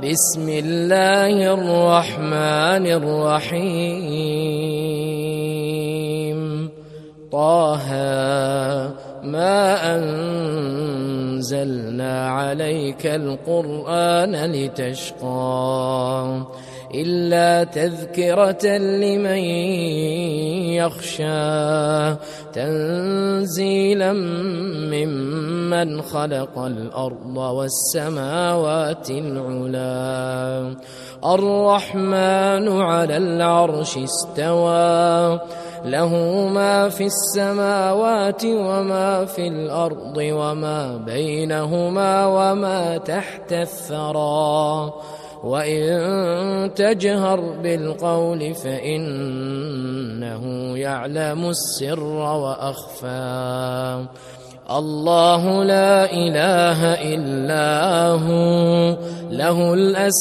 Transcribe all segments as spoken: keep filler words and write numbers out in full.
بسم الله الرحمن الرحيم طه ما أنزلنا عليك القرآن لتشقى إلا تذكرة لمن يخشى تنزيلا ممن خلق الأرض والسماوات العلا الرحمن على العرش استوى له ما في السماوات وما في الأرض وما بينهما وما تحت الثرى وإن تجهر بالقول فإنه يعلم السر وأخفى الله لا إله إلا هو له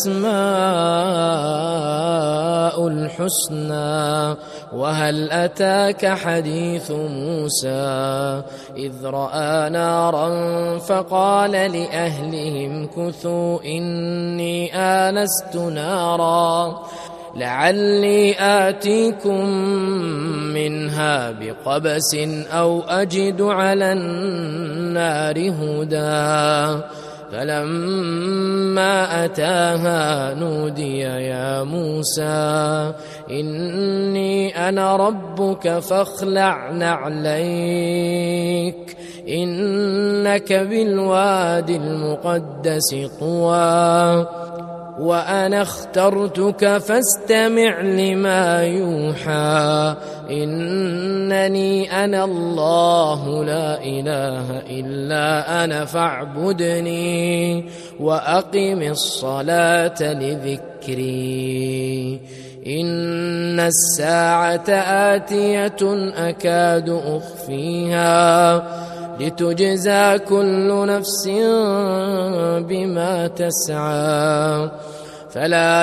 الأسماء الحسنى وهل أتاك حديث موسى إذ رأى نارا فقال لأهلهم كثوا إني آنست نارا لعلي آتيكم منها بقبس أو أجد على النار هدى فلما أتاها نودي يا موسى إني أنا ربك فاخلع نعليك إنك بالوادي المقدس طوى وأنا اخترتك فاستمع لما يوحى إنني أنا الله لا إله إلا أنا فاعبدني وأقم الصلاة لذكري إن الساعة آتية أكاد أخفيها لتجزى كل نفس بما تسعى فلا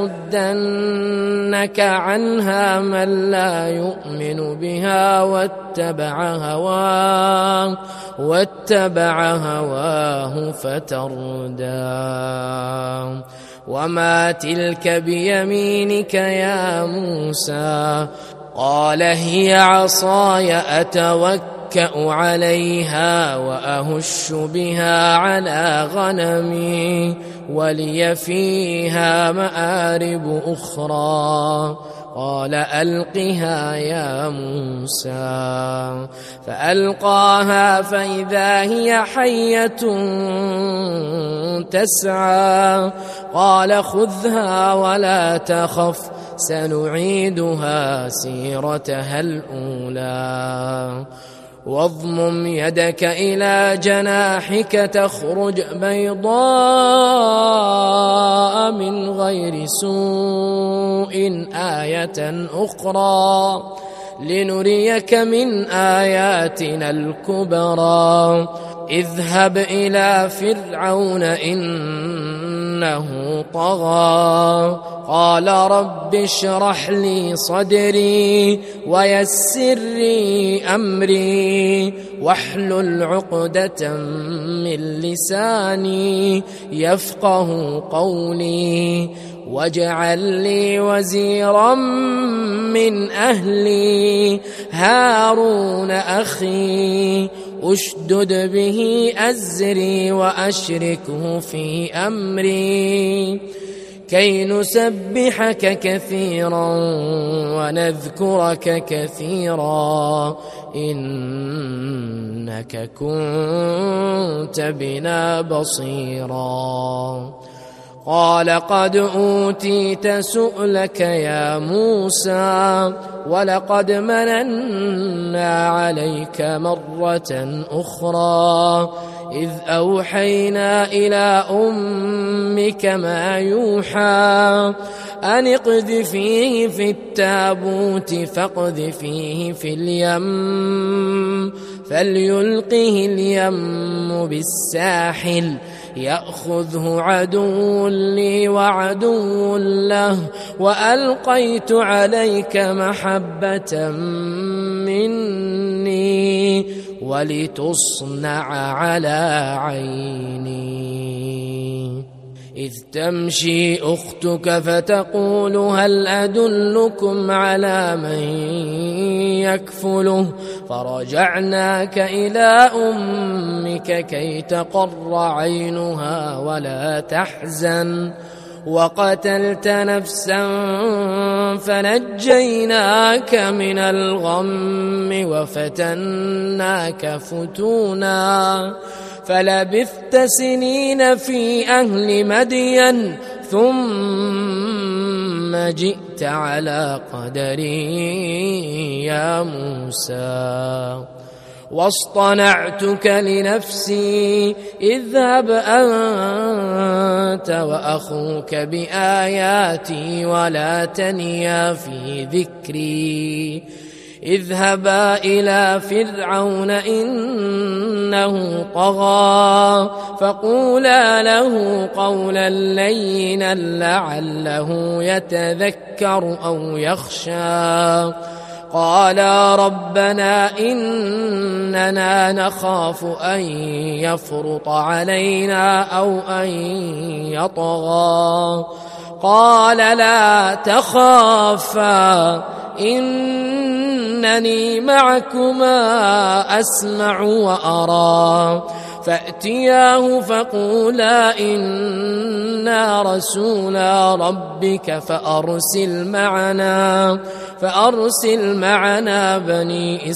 يصدنك عنها من لا يؤمن بها واتبع هواه واتبع هواه فتردى وما تلك بيمينك يا موسى قال هي عصاي أتوكل عليها وأهش بها على غنمي ولي فيها مآرب أخرى قال ألقها يا موسى فألقاها فإذا هي حية تسعى قال خذها ولا تخف سنعيدها سيرتها الأولى واضمم يدك إلى جناحك تخرج بيضاء من غير سوء آية أخرى لنريك من آياتنا الكبرى اذهب إلى فرعون إنه طغى قال رب اشرح لي صدري ويسر لي أمري واحلل عقدة من لساني يفقه قولي واجعل لي وزيرا من أهلي هارون أخي أشدد به أزري وأشركه في أمري كي نسبحك كثيرا ونذكرك كثيرا إنك كنت بنا بصيرا قال قد أوتيت سؤلك يا موسى ولقد مننا عليك مرة أخرى إذ أوحينا إلى أمك ما يوحى أن اقذفيه في التابوت فاقذفيه في اليم فليلقه اليم بالساحل يأخذه عدو لي وعدو له وألقيت عليك محبة مني ولتصنع على عيني إذ تمشي أختك فتقول هل أدلكم على من يكفله فرجعناك إلى أمك كي تقر عينها ولا تحزن وقتلت نفسا فنجيناك من الغم وفتناك فتونا فلبثت سنين في أهل مدين ثم جئت على قدري يا موسى واصطنعتك لنفسي اذهب أنت وأخوك بآياتي ولا تنيا في ذكري اذهبا إلى فرعون إنه طغى فقولا له قولا لينا لعله يتذكر أو يخشى قالا ربنا إننا نخاف أن يفرط علينا أو أن يطغى قال لا تخافا إنني معكما أسمع وأرى فأتياه فقولا إنا رسولا ربك فأرسل معنا فأرسل معنا بني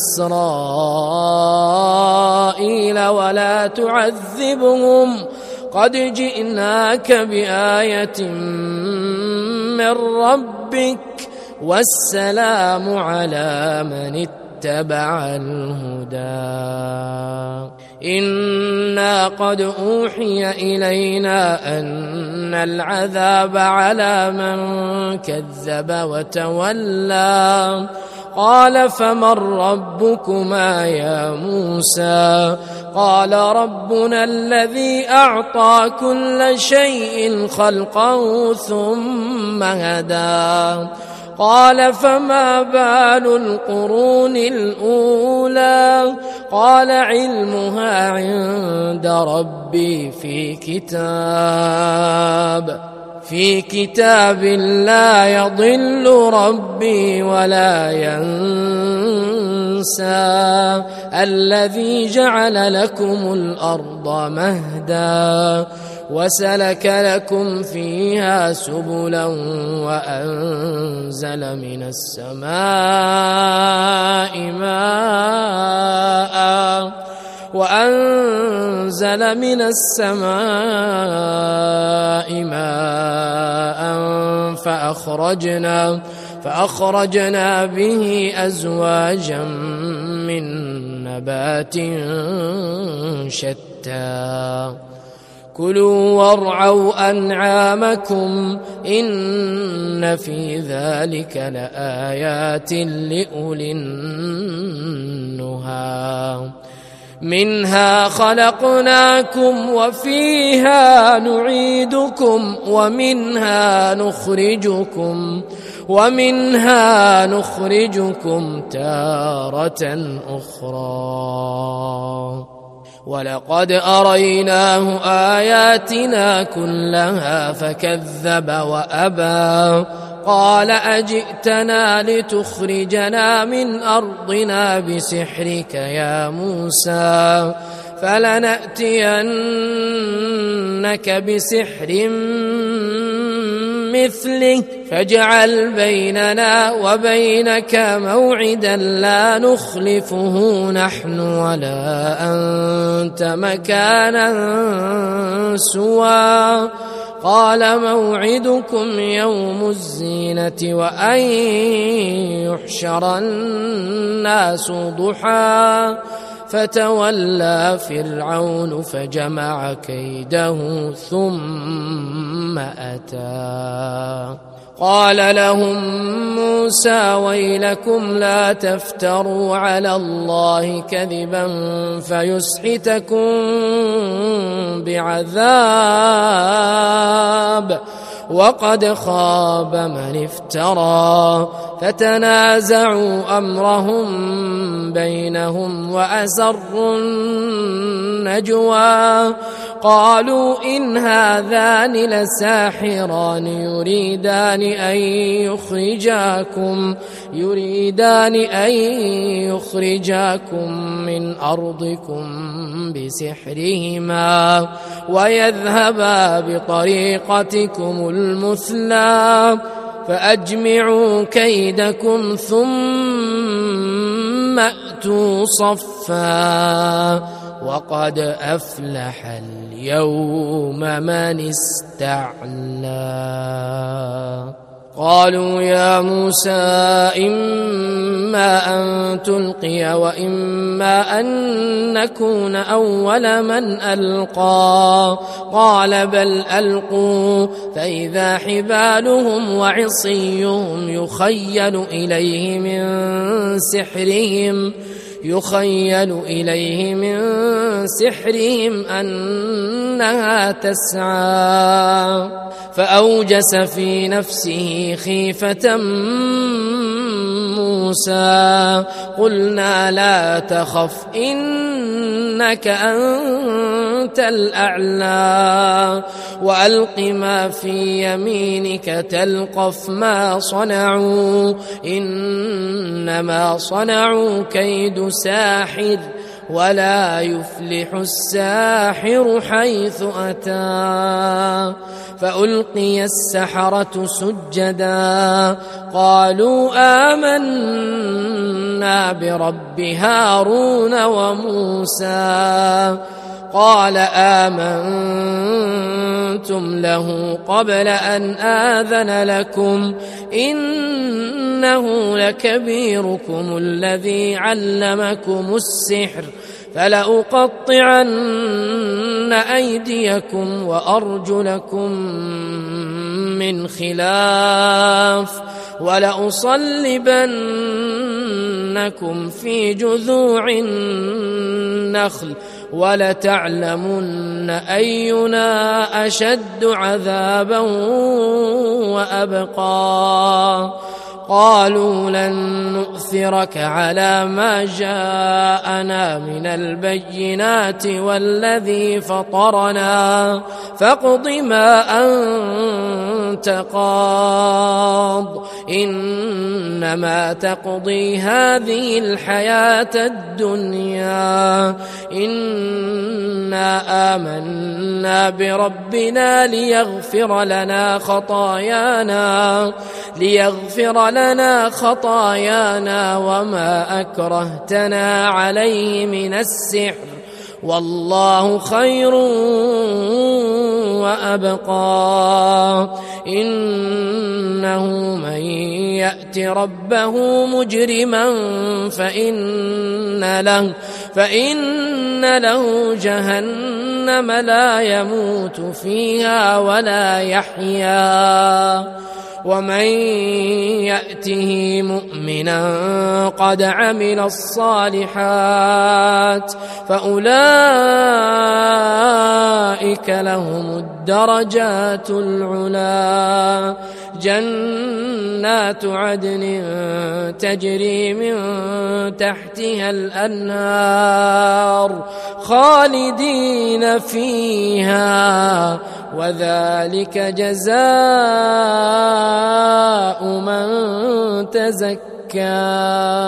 إسرائيل ولا تعذبهم قد جئناك بآية من ربك والسلام على من اتبع الهدى إنا قد أوحي إلينا أن العذاب على من كذب وتولى قال فمن ربكما يا موسى قال ربنا الذي أعطى كل شيء خلقه ثم هدى قال فما بال القرون الأولى قال علمها عند ربي في كتاب في كتاب لا يضل ربي ولا ينسى الذي جعل لكم الأرض مهدا وسلك لكم فيها سبلا وأنزل من السماء ماء وأنزل من السماء ماء فأخرجنا فأخرجنا به أزواجا من نبات شتى كلوا وارعوا أنعامكم إن في ذلك لآيات لأولي النهى منها خلقناكم وفيها نعيدكم ومنها نخرجكم ومنها نخرجكم تارة أخرى ولقد أريناه آياتنا كلها فكذب وأبى قال أجئتنا لتخرجنا من أرضنا بسحرك يا موسى فلنأتينك بسحر مثله فاجعل بيننا وبينك موعدا لا نخلفه نحن ولا أنت مكانا سوى قال موعدكم يوم الزينة وأن يحشر الناس ضحى فتولى فرعون فجمع كيده ثم أتى قال لهم موسى ويلكم لا تفتروا على الله كذبا فيسحتكم بعذاب وقد خاب من افترى فتنازعوا أمرهم بينهم وأسروا النجوى قالوا إن هذان لساحران يريدان أن يخرجاكم يريدان أن يخرجاكم من أرضكم بسحرهما ويذهبا بطريقتكم المثلى فأجمعوا كيدكم ثم أتوا صفا وقد أفلح اليوم من استعلى. قالوا يا موسى إما أن تلقي وإما أن نكون أول من ألقى قال بل ألقوا فإذا حبالهم وعصيهم يخيل إليه من سحرهم يخيل إليه من سحرهم أنها تسعى فأوجس في نفسه خيفة موسى قلنا لا تخف إنك أنت الأعلى وألق ما في يمينك تلقف ما صنعوا إنما صنعوا كيد ساحر ولا يفلح الساحر حيث أتى. فألقي السحرة سجدا قالوا آمنا برب هارون وموسى قال آمنتم له قبل أن آذن لكم إنه لكبيركم الذي علمكم السحر فلأقطعن أيديكم وأرجلكم من خلاف ولأصلبنكم في جذوع النخل ولتعلمن أينا أشد عذابا وأبقى. قالوا لن نؤثرك على ما جاءنا من البينات والذي فطرنا فاقض ما أنت قاض إنما تقضي هذه الحياة الدنيا إنا آمنا بربنا ليغفر لنا خطايانا ليغفر لنا خطايانا وما أكرهتنا عليه من السحر والله خير وأبقى. إنه من يأت ربه مجرما فإن له, فإن له جهنم لا يموت فيها ولا يحيا ومن يأته مؤمنا قد عمل الصالحات فأولئك لهم الدرجات العلا جنات عدن تجري من تحتها الأنهار خالدين فيها وذلك جزاء من تزكى.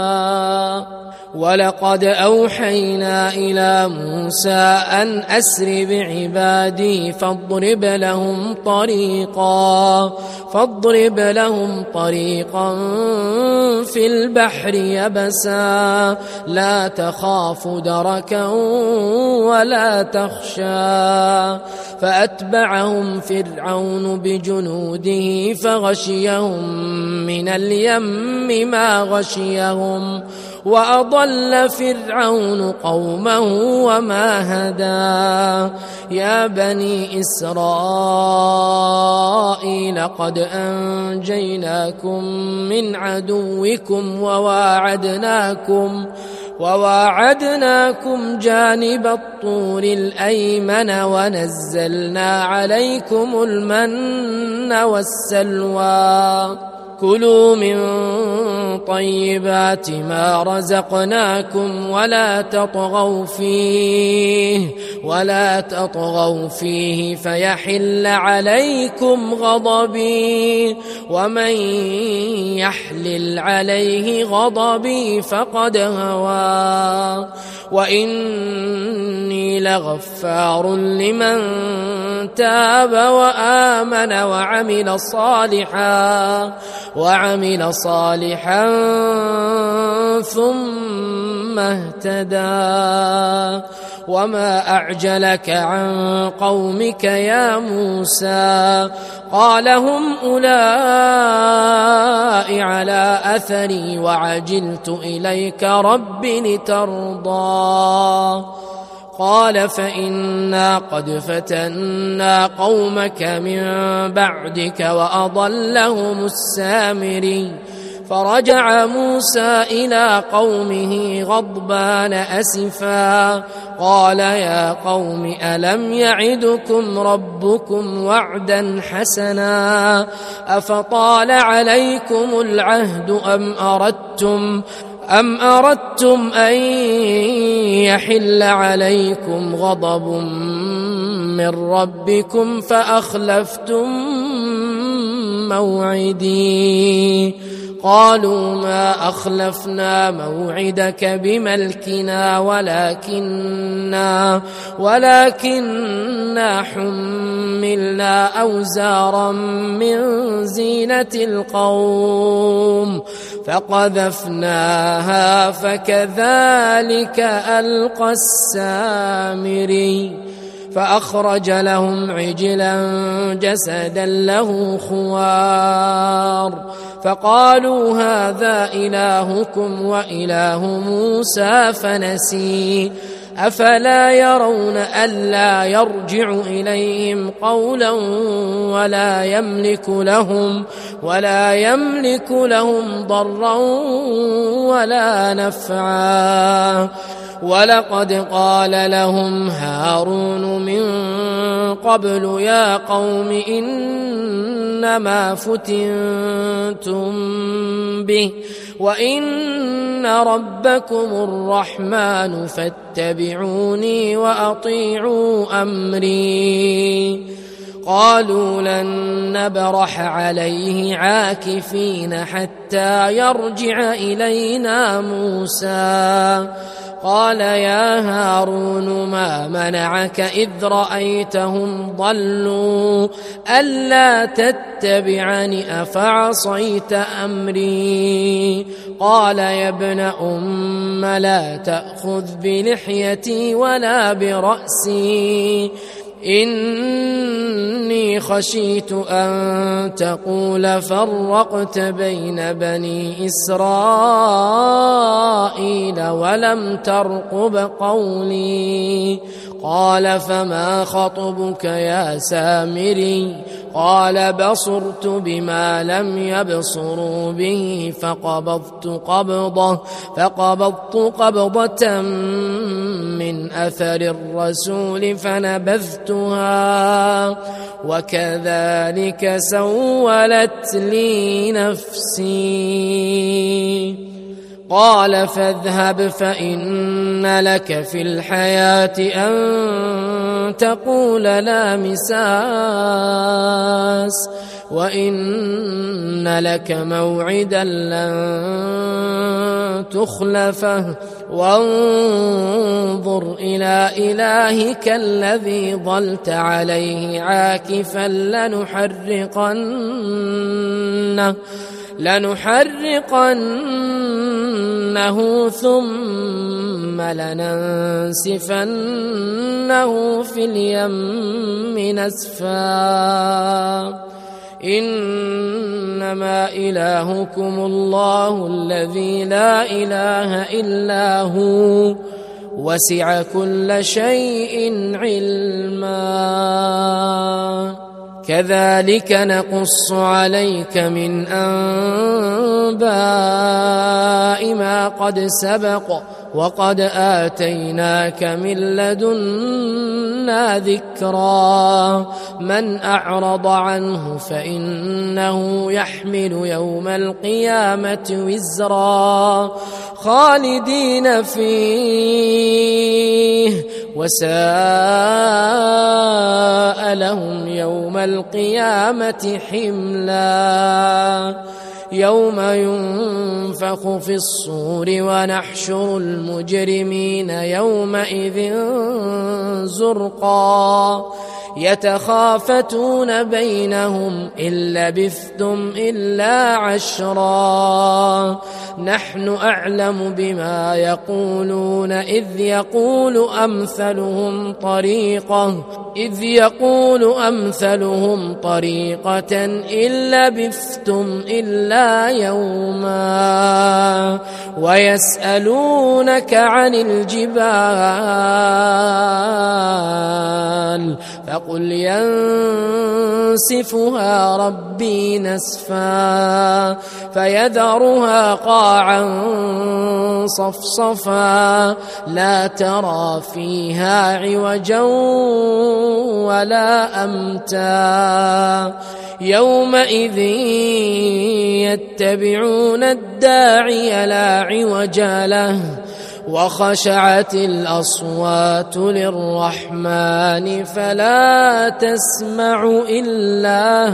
ولقد أوحينا إلى موسى أن أسر بعبادي فاضرب لهم طريقا فاضرب لهم طريقا في البحر يبسا لا تخاف دركا ولا تخشى. فأتبعهم فرعون بجنوده فغشيهم من اليم ما غشيهم وأضل فرعون قومه وما هدى. يا بني إسرائيل قد أنجيناكم من عدوكم وواعدناكم وواعدناكم جانب الطور الأيمن ونزلنا عليكم المن والسلوى كلوا من طيبات ما رزقناكم ولا تطغوا فيه ولا تطغوا فيه فيحل عليكم غضبي ومن يحلل عليه غضبي فقد هوى وإني لغفار لمن تاب وآمن وعمل صالحا وعمل صالحا ثم اهتدى وما أعجلك عن قومك يا موسى قال هم أولئك على أثري وعجلت إليك رب لترضى قال فإنا قد فتنا قومك من بعدك وأضلهم السامري فرجع موسى إلى قومه غضبان أسفا قال يا قوم ألم يعدكم ربكم وعدا حسنا أفطال عليكم العهد أم أردتم أم أردتم أن يحل عليكم غضب من ربكم فأخلفتم موعدي قالوا ما أخلفنا موعدك بملكنا ولكننا ولكننا حملنا أوزارا من زينة القوم فقذفناها فكذلك ألقى السامري فأخرج لهم عجلا جسدا له خوار فقالوا هذا إلهكم وإله موسى فنسي أفلا يرون ألا يرجع إليهم قولا ولا يملك لهم ولا يملك لهم ضرا ولا نفعا ولقد قال لهم هارون من قبل يا قوم إنما فتنتم به وإن ربكم الرحمن فاتبعوني وأطيعوا أمري قالوا لن نبرح عليه عاكفين حتى يرجع إلينا موسى قال يا هارون ما منعك إذ رأيتهم ضلوا ألا تتبعني أفعصيت أمري قال يا ابن أم لا تأخذ بلحيتي ولا برأسي إني خشيت أن تقول فرقت بين بني إسرائيل ولم ترقب قولي قال فما خطبك يا سامري قال بصرت بما لم يبصروا به فقبضت قبضة فقبضت قبضة من أثر الرسول فنبذتها وكذلك سولت لي نفسي قال فاذهب فإن لك في الحياة أن تقول لا مساس وإن لك موعدا لن تخلفه وانظر إلى إلهك الذي ظلت عليه عاكفا لنحرقنه لنحرقنه ثم لننسفنه في اليم نسفا إنما إلهكم الله الذي لا إله إلا هو وسع كل شيء علما كذلك نقص عليك من أنباء ما قد سبق وقد آتيناك من لدنا ذكرا من أعرض عنه فإنه يحمل يوم القيامة وزرا خالدين فيه وساء لهم يوم القيامة حملا يوم ينفخ في الصور ونحشر المجرمين يومئذ زرقا يتخافتون بينهم إن لبثتم إلا عشرا نحن أعلم بما يقولون إذ يقول أمثلهم طريقة إذ يقول أمثلهم طريقة إن لبثتم إلا يوما ويسألونك عن الجبال فقل ينسفها ربي نسفا فيذرها قاعا صفصفا لا ترى فيها عوجا ولا أمتا يومئذ يتبعون الداعي لا عوج له وخشعت الأصوات للرحمن فلا تسمع إلا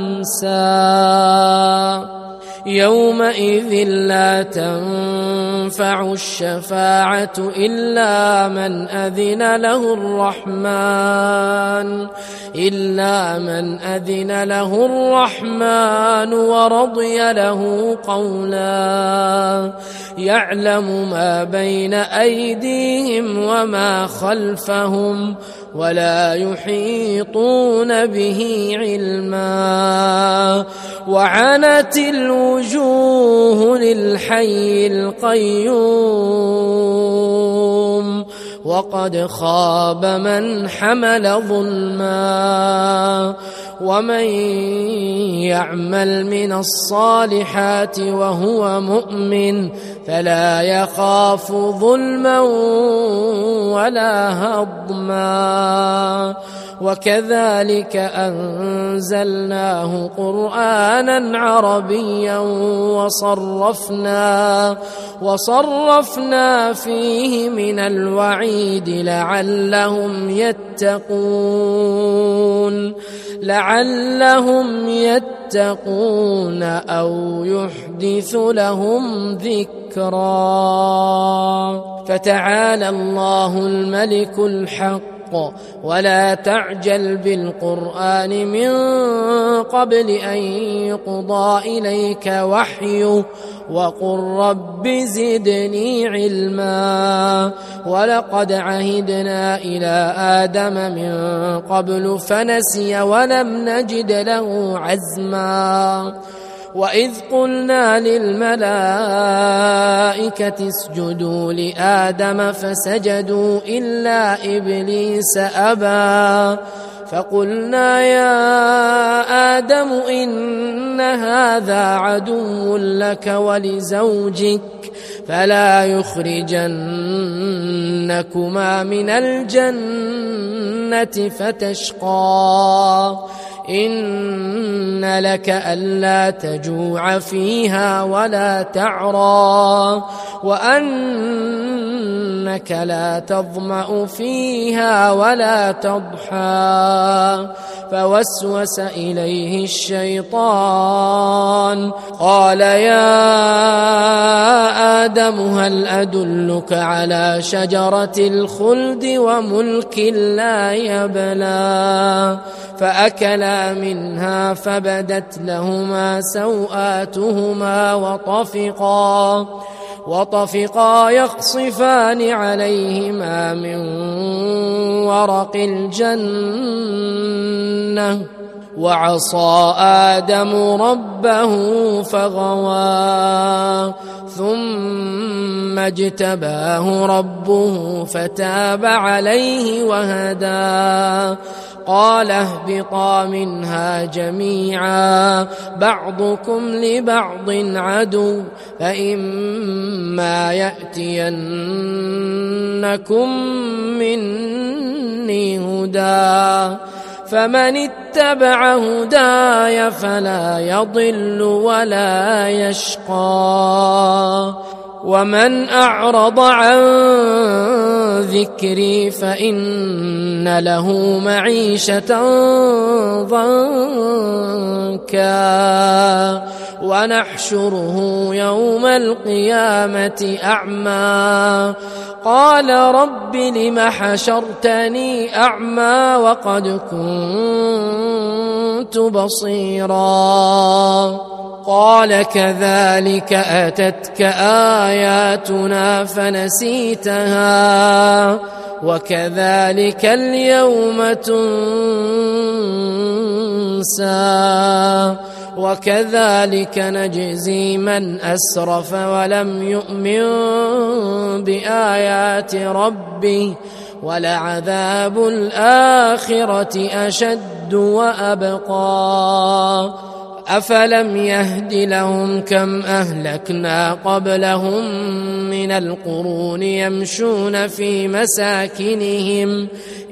همسا يومئذ لا تنفع الشفاعة إلا من أذن له الرحمن إلا من أذن له الرحمن ورضي له قولا يعلم ما بين أيديهم وما خلفهم ولا يحيطون به علما وعنت الوجوه للحي القيوم وقد خاب من حمل ظلما ومن يعمل من الصالحات وهو مؤمن فلا يخاف ظلما ولا هضما وكذلك أنزلناه قرآنا عربيا وصرفنا وصرفنا فيه من الوعيد لعلهم يتقون لعلهم يتقون أو يحدث لهم ذكرا فتعالى الله الملك الحق ولا تعجل بالقرآن من قبل أن يقضى إليك وحيه وقل رب زدني علما ولقد عهدنا إلى آدم من قبل فنسي ولم نجد له عزما وإذ قلنا للملائكة اسجدوا لآدم فسجدوا إلا إبليس أبى فقلنا يا آدم إن هذا عدو لك ولزوجك فلا يخرجنكما من الجنة فتشقى إن لك ألا تجوع فيها ولا تعرى وأنك لا تظمأ فيها ولا تضحى فوسوس إليه الشيطان قال يا آدم هل أدلك على شجرة الخلد وملك لا يبلى فأكلا منها فبدت لهما سوآتهما وطفقا وطفقا يخصفان عليهما من ورق الجنة وعصى آدم ربه فغوى ثم اجتباه ربه فتاب عليه وهدى قال اهبطا منها جميعا بعضكم لبعض عدو فإما يأتينكم مني هدى فمن اتبع هداي فلا يضل ولا يشقى ومن أعرض عن ذكري فإن له معيشة ضنكا ونحشره يوم القيامة أعمى قال رب لم حشرتني أعمى وقد كنت بصيرا قال كذلك أتتك آياتنا فنسيتها وكذلك اليوم تنسى وكذلك نجزي من أسرف ولم يؤمن بآيات ربه ولعذاب الآخرة أشد وأبقى أفلم يهد لهم كم أهلكنا قبلهم من القرون يمشون في مساكنهم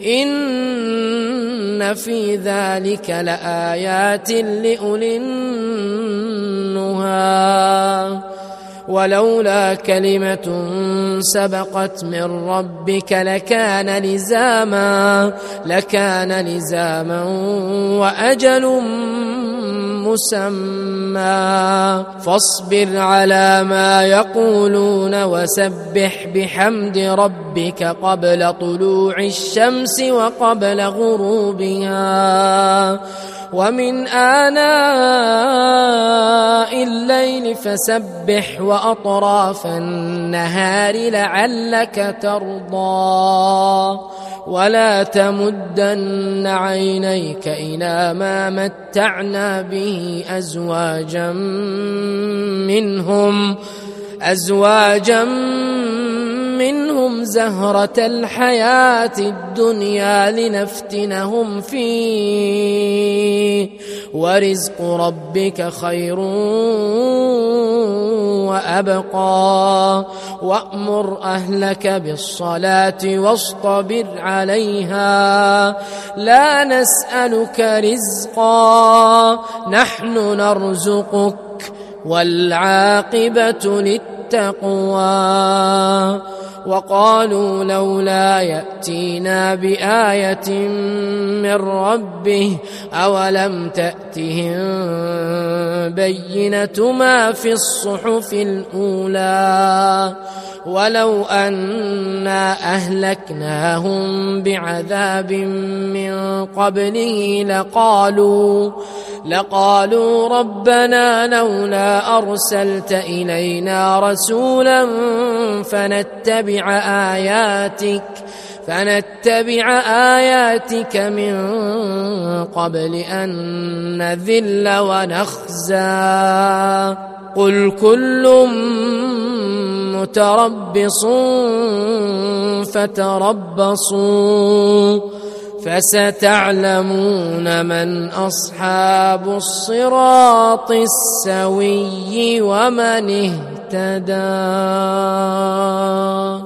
إن في ذلك لآيات لأولي النهى ولولا كلمة سبقت من ربك لكان لزاما لكان لزاما وأجل مسمى فاصبر على ما يقولون وسبح بحمد ربك قبل طلوع الشمس وقبل غروبها ومن آناء الليل فسبح وأطراف النهار لعلك ترضى ولا تمدن عينيك إلى ما متعنا به أزواجا منهم أزواجا منهم زهرة الحياة الدنيا لنفتنهم فيه ورزق ربك خير وأبقى وأمر أهلك بالصلاة واصطبر عليها لا نسألك رزقا نحن نرزقك والعاقبة للتقوى وقالوا لولا يأتينا بآية من ربه أولم تأتهم بينة ما في الصحف الأولى ولو أنا أهلكناهم بعذاب من قبله لقالوا لقالوا ربنا لولا أرسلت إلينا رسولا فنتبع آياتك فنتبع آياتك من قبل أن نذل ونخزى قل كل متربص فتربصوا فستعلمون من أصحاب الصراط السوي ومن اهتدى.